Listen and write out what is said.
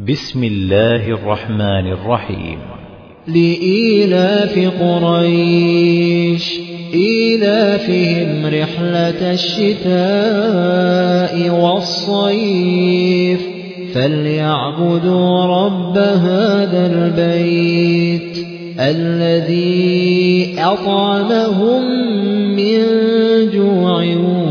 بسم الله الرحمن الرحيم. لإيلاف قريش إيلافهم رحلة الشتاء والصيف فليعبدوا رب هذا البيت الذي أطعمهم من جوع